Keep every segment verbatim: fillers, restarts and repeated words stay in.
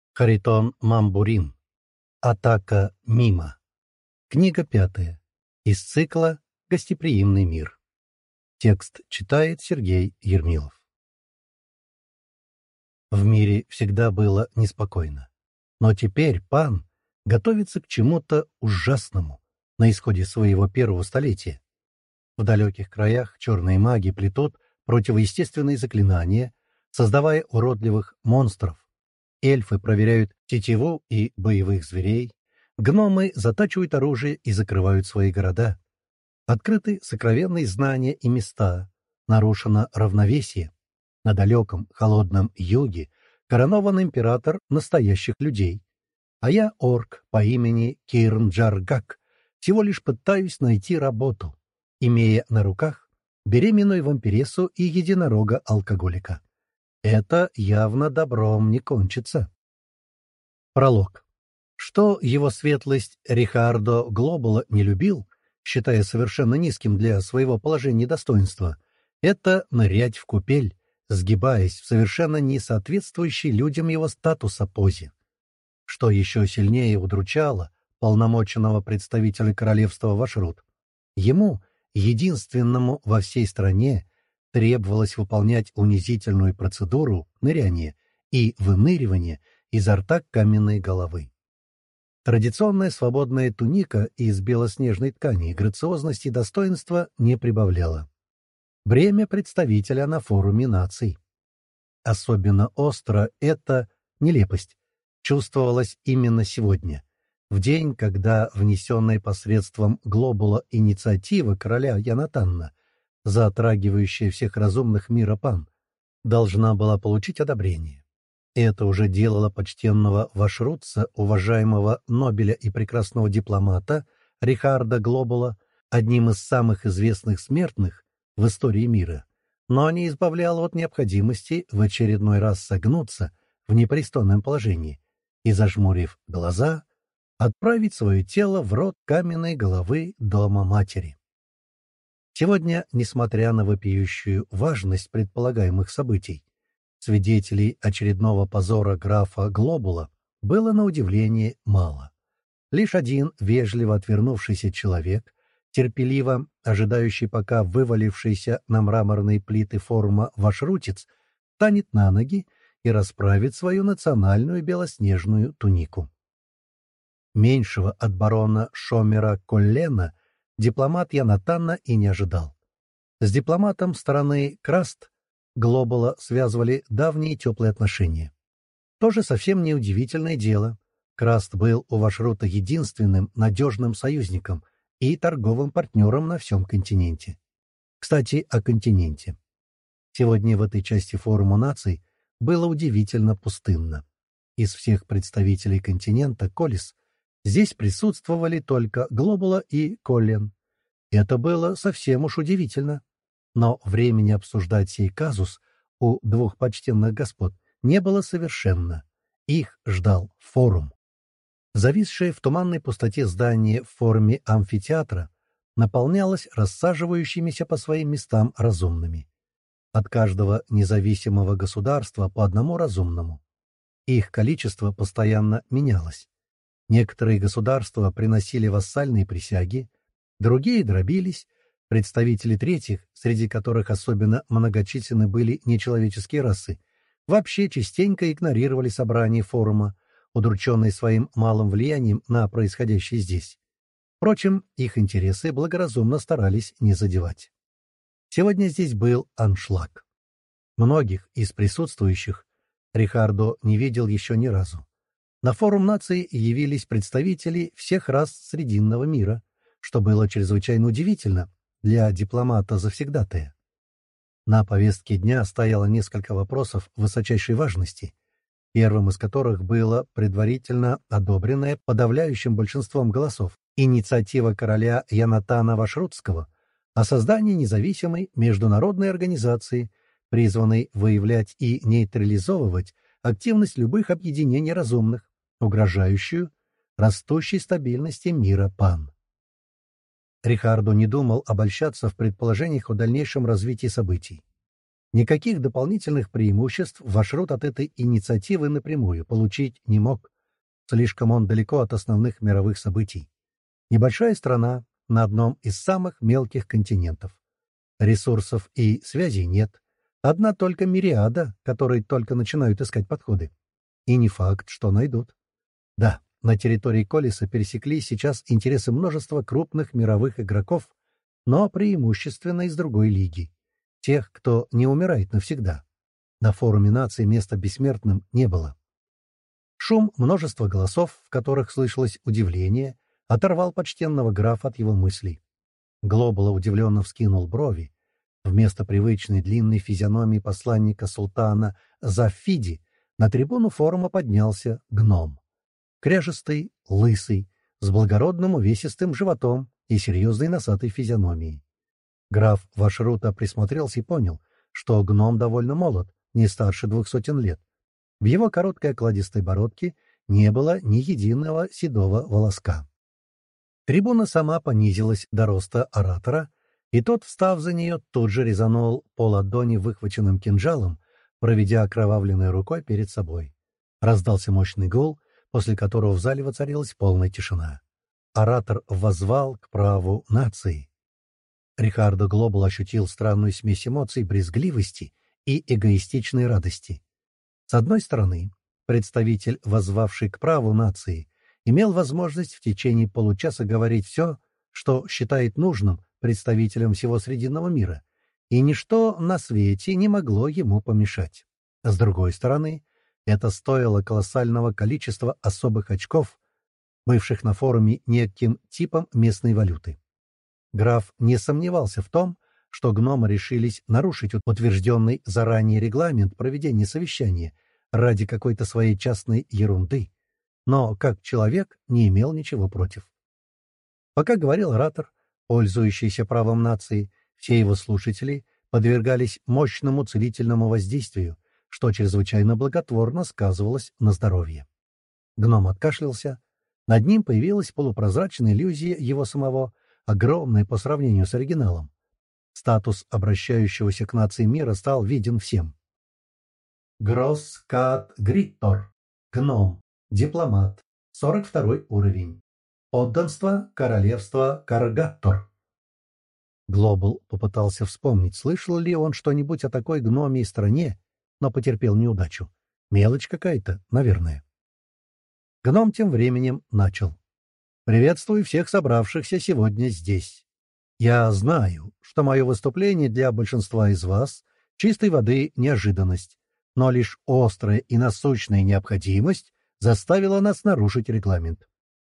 Харитон Мамбурин. Атака мимо. Книга пятая. Из цикла «Гостеприимный мир». Текст читает Сергей Ермилов. В мире всегда было неспокойно. Но теперь пан готовится к чему-то ужасному на исходе своего первого столетия. В далеких краях черные маги плетут противоестественные заклинания, создавая уродливых монстров. Эльфы проверяют тетиву и боевых зверей. Гномы затачивают оружие и закрывают свои города. Открыты сокровенные знания и места. Нарушено равновесие. На далеком холодном юге коронован император настоящих людей. А я орк по имени Кирн Джаргак. Всего лишь пытаюсь найти работу, имея на руках беременную вампирессу и единорога-алкоголика. Это явно добром не кончится. Пролог. Что его светлость Рихардо Глобула не любил, считая совершенно низким для своего положения достоинства, это нырять в купель, сгибаясь в совершенно не соответствующей людям его статуса позе. Что еще сильнее удручало полномоченного представителя королевства Вашрут, ему, единственному во всей стране, требовалось выполнять унизительную процедуру ныряния и выныривания изо рта каменной головы. Традиционная свободная туника из белоснежной ткани грациозности и достоинства не прибавляла. Бремя представителя на форуме наций. Особенно остро эта нелепость чувствовалась именно сегодня, в день, когда внесенная посредством Глобула инициатива короля Янатанна, затрагивающая всех разумных мира пан, должна была получить одобрение. Это уже делало почтенного вашрутца, уважаемого Нобеля и прекрасного дипломата Рихарда Глобула одним из самых известных смертных в истории мира, но не избавляло от необходимости в очередной раз согнуться в непристойном положении и, зажмурив глаза, отправить свое тело в рот каменной головы дома матери. Сегодня, несмотря на вопиющую важность предполагаемых событий, свидетелей очередного позора графа Глобула было на удивление мало. Лишь один вежливо отвернувшийся человек, терпеливо ожидающий, пока вывалившийся на мраморные плиты форума вашрутец встанет на ноги и расправит свою национальную белоснежную тунику. Меньшего от барона Шомера Коллена дипломат Янатанна и не ожидал. С дипломатом стороны Краст Глобула связывали давние теплые отношения. Тоже совсем неудивительное дело. Краст был у Вашрута единственным надежным союзником и торговым партнером на всем континенте. Кстати, о континенте. Сегодня в этой части форума наций было удивительно пустынно. Из всех представителей континента Колис здесь присутствовали только Глобула и Коллен. Это было совсем уж удивительно. Но времени обсуждать сей казус у двух почтенных господ не было совершенно. Их ждал форум. Зависшее в туманной пустоте здание в форме амфитеатра наполнялось рассаживающимися по своим местам разумными. От каждого независимого государства по одному разумному. Их количество постоянно менялось. Некоторые государства приносили вассальные присяги, другие дробились, представители третьих, среди которых особенно многочисленны были нечеловеческие расы, вообще частенько игнорировали собрание форума, удрученные своим малым влиянием на происходящее здесь. Впрочем, их интересы благоразумно старались не задевать. Сегодня здесь был аншлаг. Многих из присутствующих Рихардо не видел еще ни разу. На форум наций явились представители всех рас Срединного мира, что было чрезвычайно удивительно для дипломата-завсегдатая. На повестке дня стояло несколько вопросов высочайшей важности, первым из которых было предварительно одобренная подавляющим большинством голосов инициатива короля Янатана Вашрутского о создании независимой международной организации, призванной выявлять и нейтрализовывать активность любых объединений разумных, угрожающую растущей стабильности мира пан. Рихардо не думал обольщаться в предположениях о дальнейшем развитии событий. Никаких дополнительных преимуществ ваш род от этой инициативы напрямую получить не мог. Слишком он далеко от основных мировых событий. Небольшая страна на одном из самых мелких континентов. Ресурсов и связей нет. Одна только мириада, которые только начинают искать подходы. И не факт, что найдут. Да, на территории Колеса пересеклись сейчас интересы множества крупных мировых игроков, но преимущественно из другой лиги. Тех, кто не умирает навсегда. На форуме нации места бессмертным не было. Шум множества голосов, в которых слышалось удивление, оторвал почтенного графа от его мыслей. Глобала удивленно вскинул брови. Вместо привычной длинной физиономии посланника султана Зафиди на трибуну форума поднялся гном. Кряжестый, лысый, с благородным увесистым животом и серьезной носатой физиономией. Граф Вашрута присмотрелся и понял, что гном довольно молод, не старше двух сотен лет. В его короткой окладистой бородке не было ни единого седого волоска. Трибуна сама понизилась до роста оратора, и тот, встав за нее, тут же резанул по ладони выхваченным кинжалом, проведя окровавленной рукой перед собой. Раздался мощный гул, после которого в зале воцарилась полная тишина. Оратор воззвал к праву нации. Рихардо Глобал ощутил странную смесь эмоций брезгливости и эгоистичной радости. С одной стороны, представитель, воззвавший к праву нации, имел возможность в течение получаса говорить все, что считает нужным представителям всего Срединного мира, и ничто на свете не могло ему помешать. С другой стороны, это стоило колоссального количества особых очков, бывших на форуме неким типом местной валюты. Граф не сомневался в том, что гномы решились нарушить утвержденный заранее регламент проведения совещания ради какой-то своей частной ерунды, но как человек не имел ничего против. Пока говорил оратор, пользующийся правом нации, все его слушатели подвергались мощному целительному воздействию, что чрезвычайно благотворно сказывалось на здоровье. Гном откашлялся. Над ним появилась полупрозрачная иллюзия его самого, огромная по сравнению с оригиналом. Статус обращающегося к нации мира стал виден всем. Гроскат Гриттор. Гном. Дипломат. сорок второй уровень. Подданство Королевства Каргаттор. Глобал попытался вспомнить, слышал ли он что-нибудь о такой гномьей стране, но потерпел неудачу. Мелочь какая-то, наверное. Гном тем временем начал. «Приветствую всех собравшихся сегодня здесь. Я знаю, что мое выступление для большинства из вас чистой воды неожиданность, но лишь острая и насущная необходимость заставила нас нарушить регламент.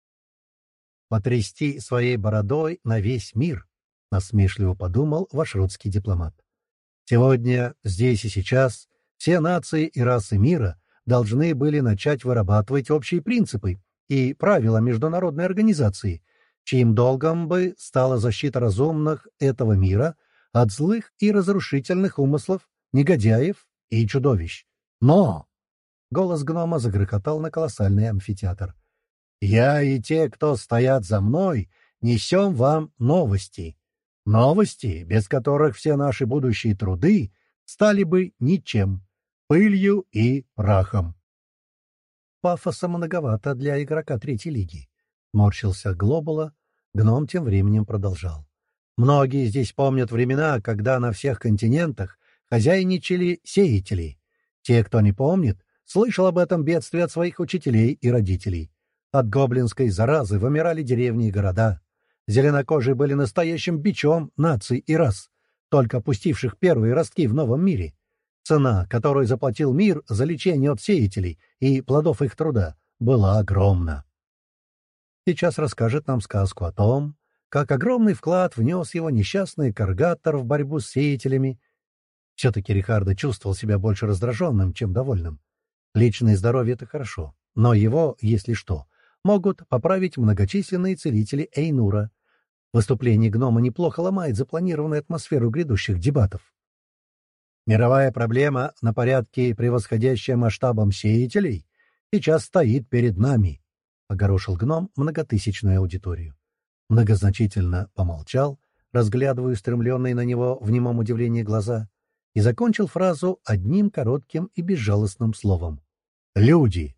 Потрясти своей бородой на весь мир», — насмешливо подумал ваш русский дипломат. «Сегодня, здесь и сейчас, все нации и расы мира должны были начать вырабатывать общие принципы и правила международной организации, чьим долгом бы стала защита разумных этого мира от злых и разрушительных умыслов, негодяев и чудовищ. Но...» Голос гнома загрохотал на колоссальный амфитеатр. «Я и те, кто стоят за мной, несем вам новости. Новости, без которых все наши будущие труды стали бы ничем, пылью и прахом». Пафоса многовато для игрока третьей лиги. Морщился Глобала, гном тем временем продолжал. Многие здесь помнят времена, когда на всех континентах хозяйничали сеятели. Те, кто не помнит, слышал об этом бедствии от своих учителей и родителей. От гоблинской заразы вымирали деревни и города. Зеленокожие были настоящим бичом наций и рас, только пустивших первые ростки в новом мире. Цена, которую заплатил мир за лечение от сеятелей и плодов их труда, была огромна. Сейчас расскажет нам сказку о том, как огромный вклад внес его несчастный Каргаттор в борьбу с сеятелями. Все-таки Рихардо чувствовал себя больше раздраженным, чем довольным. Личное здоровье — это хорошо, но его, если что, могут поправить многочисленные целители Эйнура. Выступление гнома неплохо ломает запланированную атмосферу грядущих дебатов. Мировая проблема, на порядке превосходящая масштабом сеятелей, сейчас стоит перед нами, — огорошил гном многотысячную аудиторию. Многозначительно помолчал, разглядывая устремленные на него в немом удивлении глаза, и закончил фразу одним коротким и безжалостным словом. «Люди!»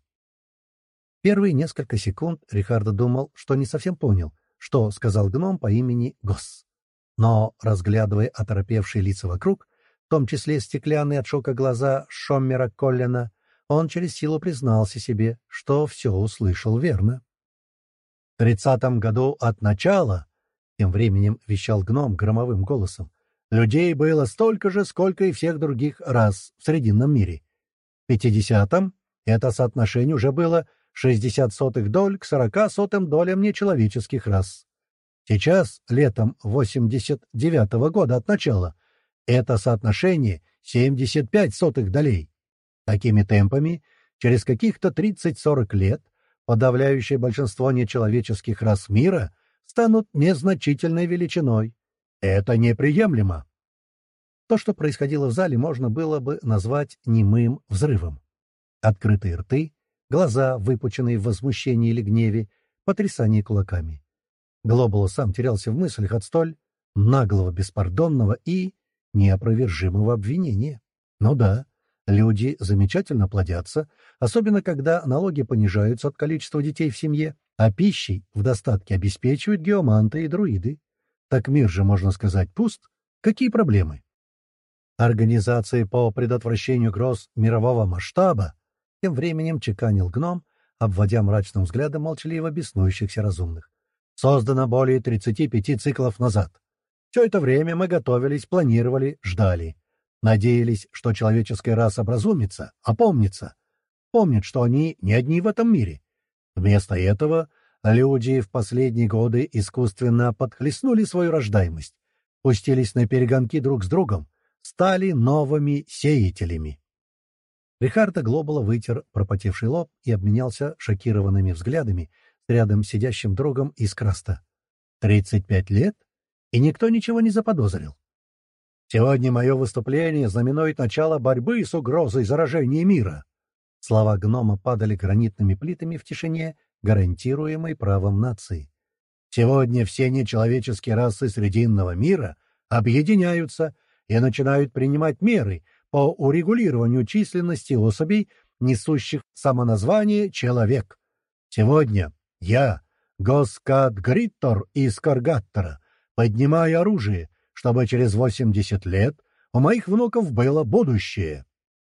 Первые несколько секунд Рихардо думал, что не совсем понял, что сказал гном по имени Гос. Но, разглядывая оторопевшие лица вокруг, в том числе стеклянные от шока глаза Шоммера Коллина, он через силу признался себе, что все услышал верно. «В тридцатом году от начала», — тем временем вещал гном громовым голосом, «людей было столько же, сколько и всех других рас в Срединном мире. В пятидесятом это соотношение уже было шестьдесят сотых доль к сорока сотым долям нечеловеческих рас. Сейчас, летом восемьдесят девятого года от начала, это соотношение семьдесят пять сотых долей. Такими темпами, через каких-то тридцать-сорок лет, подавляющее большинство нечеловеческих рас мира станут незначительной величиной. Это неприемлемо. То, что происходило в зале, можно было бы назвать немым взрывом. Открытые рты, глаза, выпученные в возмущении или гневе, потрясание кулаками. Глобулус сам терялся в мыслях от столь наглого, беспардонного и неопровержимого обвинения. Ну да, люди замечательно плодятся, особенно когда налоги понижаются от количества детей в семье, а пищей в достатке обеспечивают геоманты и друиды. Так мир же, можно сказать, пуст. Какие проблемы? Организации по предотвращению гроз мирового масштаба тем временем чеканил гном, обводя мрачным взглядом молчаливо беснующихся разумных. Создано более тридцати пяти циклов назад. Все это время мы готовились, планировали, ждали. Надеялись, что человеческая раса образумится, опомнится. Помнит, что они не одни в этом мире. Вместо этого люди в последние годы искусственно подхлестнули свою рождаемость, пустились на перегонки друг с другом, стали новыми сеятелями. Рихардо Глобула вытер пропотевший лоб и обменялся шокированными взглядами с рядом сидящим другом из Краста. «Тридцать пять лет? И никто ничего не заподозрил. Сегодня мое выступление знаменует начало борьбы с угрозой заражения мира». Слова гнома падали гранитными плитами в тишине, гарантируемой правом нации. «Сегодня все нечеловеческие расы Срединного мира объединяются и начинают принимать меры по урегулированию численности особей, несущих самоназвание «человек». Сегодня я, Госкад Гриттор из Каргаттера, поднимаю оружие, чтобы через восемьдесят лет у моих внуков было будущее.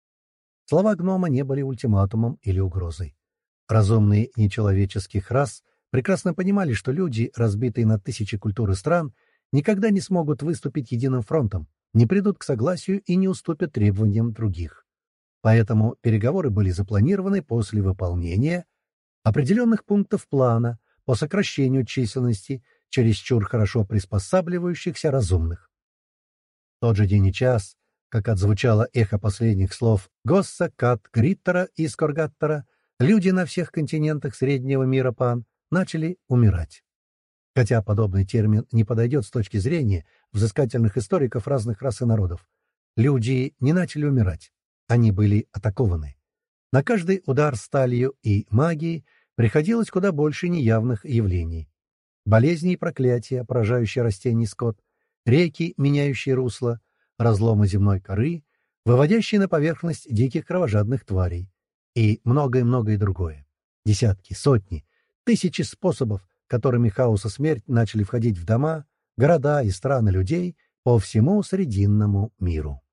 Слова гнома не были ультиматумом или угрозой. Разумные нечеловеческих рас прекрасно понимали, что люди, разбитые на тысячи культур и стран, никогда не смогут выступить единым фронтом, не придут к согласию и не уступят требованиям других. Поэтому переговоры были запланированы после выполнения определенных пунктов плана по сокращению численности чересчур хорошо приспосабливающихся разумных. В тот же день и час, как отзвучало эхо последних слов Госса Кат Гриттера из Коргаттера, люди на всех континентах Среднего мира Пан начали умирать. Хотя подобный термин не подойдет с точки зрения взыскательных историков разных рас и народов. Люди не начали умирать, они были атакованы. На каждый удар сталью и магией приходилось куда больше неявных явлений. Болезни и проклятия, поражающие растения и скот, реки, меняющие русло, разломы земной коры, выводящие на поверхность диких кровожадных тварей и многое-многое другое. Десятки, сотни, тысячи способов, которыми хаос и смерть начали входить в дома, города и страны людей по всему Срединному миру.